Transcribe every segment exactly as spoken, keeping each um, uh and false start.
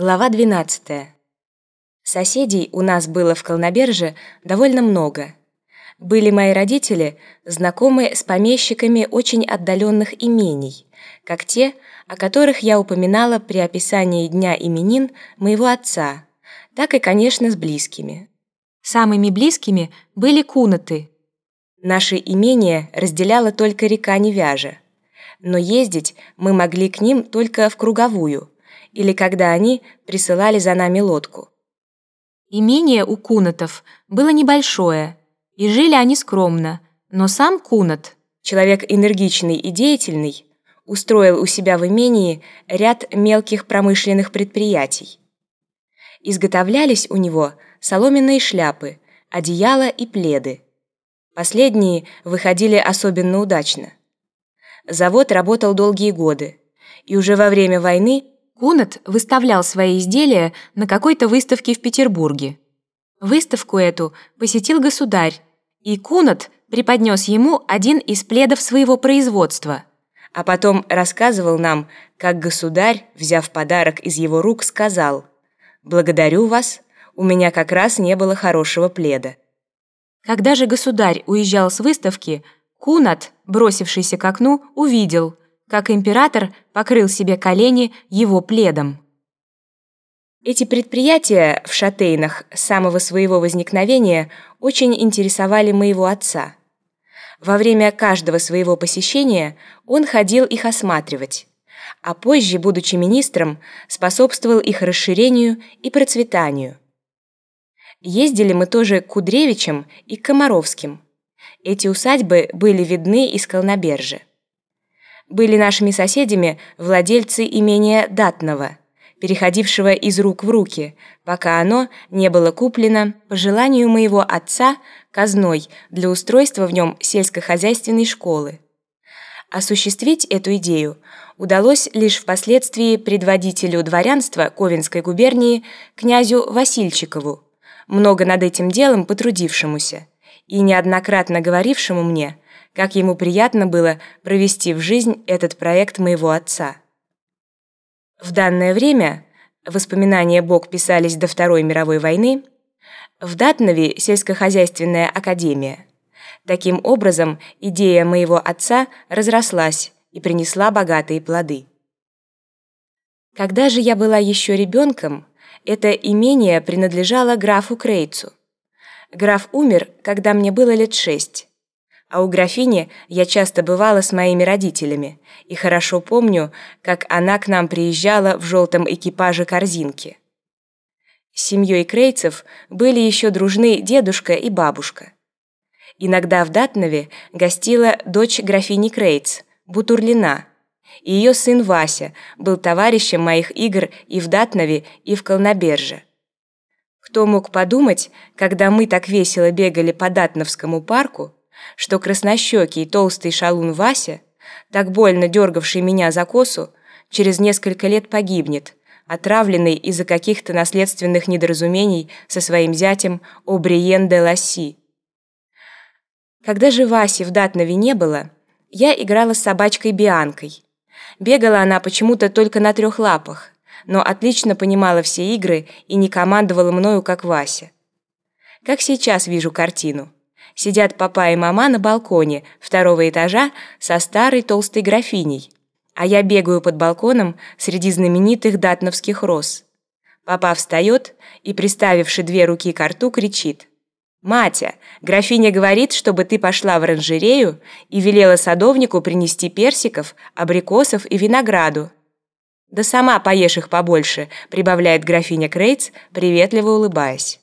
Глава двенадцатая. Соседей у нас было в Колноберже довольно много. Были мои родители знакомы с помещиками очень отдаленных имений, как те, о которых я упоминала при описании дня именин моего отца, так и, конечно, с близкими. Самыми близкими были кунаты. Наше имение разделяла только река Невяжа, но ездить мы могли к ним только в круговую, или когда они присылали за нами лодку. Имение у кунатов было небольшое, и жили они скромно, но сам кунат, человек энергичный и деятельный, устроил у себя в имении ряд мелких промышленных предприятий. Изготовлялись у него соломенные шляпы, одеяла и пледы. Последние выходили особенно удачно. Завод работал долгие годы, и уже во время войны Кунат выставлял свои изделия на какой-то выставке в Петербурге. Выставку эту посетил государь, и Кунат преподнес ему один из пледов своего производства, а потом рассказывал нам, как государь, взяв подарок из его рук, сказал: «Благодарю вас, у меня как раз не было хорошего пледа». Когда же государь уезжал с выставки, Кунат, бросившийся к окну, увидел, как император покрыл себе колени его пледом. Эти предприятия в Шатейнах с самого своего возникновения очень интересовали моего отца. Во время каждого своего посещения он ходил их осматривать, а позже, будучи министром, способствовал их расширению и процветанию. Ездили мы тоже к Кудревичам и к Комаровским. Эти усадьбы были видны из Колнобержа. Были нашими соседями владельцы имения Датного, переходившего из рук в руки, пока оно не было куплено по желанию моего отца казной для устройства в нем сельскохозяйственной школы. Осуществить эту идею удалось лишь впоследствии предводителю дворянства Ковенской губернии князю Васильчикову, много над этим делом потрудившемуся и неоднократно говорившему мне, как ему приятно было провести в жизнь этот проект моего отца. В данное время, воспоминания Бог писались до Второй мировой войны, в Датнове сельскохозяйственная академия. Таким образом, идея моего отца разрослась и принесла богатые плоды. Когда же я была еще ребенком, это имение принадлежало графу Крейцу. Граф умер, когда мне было лет шесть. А у графини я часто бывала с моими родителями и хорошо помню, как она к нам приезжала в желтом экипаже корзинки. С семьей Крейцев были еще дружны дедушка и бабушка. Иногда в Датнове гостила дочь графини Крейц, Бутурлина, и ее сын Вася был товарищем моих игр и в Датнове, и в Колноберже. Кто мог подумать, когда мы так весело бегали по Датновскому парку, что краснощекий толстый шалун Вася, так больно дергавший меня за косу, через несколько лет погибнет, отравленный из-за каких-то наследственных недоразумений со своим зятем Обриен де Ласси. Когда же Васи в Датнове не было, я играла с собачкой Бианкой. Бегала она почему-то только на трех лапах, но отлично понимала все игры и не командовала мною, как Вася. Как сейчас вижу картину. Сидят папа и мама на балконе второго этажа со старой толстой графиней, а я бегаю под балконом среди знаменитых датновских роз. Папа встает и, приставивши две руки к рту, кричит: «Матя, графиня говорит, чтобы ты пошла в оранжерею и велела садовнику принести персиков, абрикосов и винограду». «Да сама поешь их побольше», — прибавляет графиня Крейц, приветливо улыбаясь.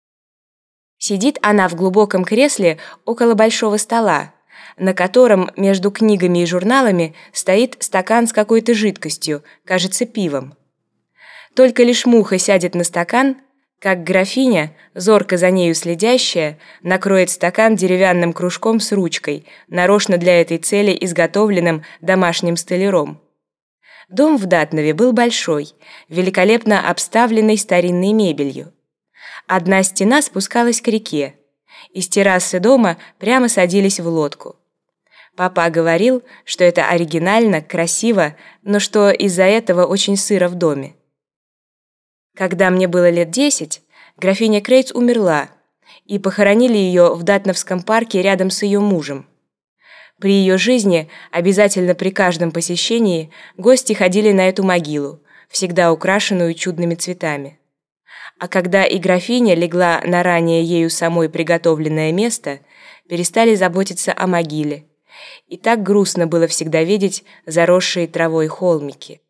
Сидит она в глубоком кресле около большого стола, на котором между книгами и журналами стоит стакан с какой-то жидкостью, кажется, пивом. Только лишь муха сядет на стакан, как графиня, зорко за нею следящая, накроет стакан деревянным кружком с ручкой, нарочно для этой цели изготовленным домашним столяром. Дом в Датнове был большой, великолепно обставленный старинной мебелью. Одна стена спускалась к реке. Из террасы дома прямо садились в лодку. Папа говорил, что это оригинально, красиво, но что из-за этого очень сыро в доме. Когда мне было лет десять, графиня Крейц умерла, и похоронили ее в Датновском парке рядом с ее мужем. При ее жизни обязательно при каждом посещении гости ходили на эту могилу, всегда украшенную чудными цветами. А когда и графиня легла на ранее ею самой приготовленное место, перестали заботиться о могиле. И так грустно было всегда видеть заросшие травой холмики.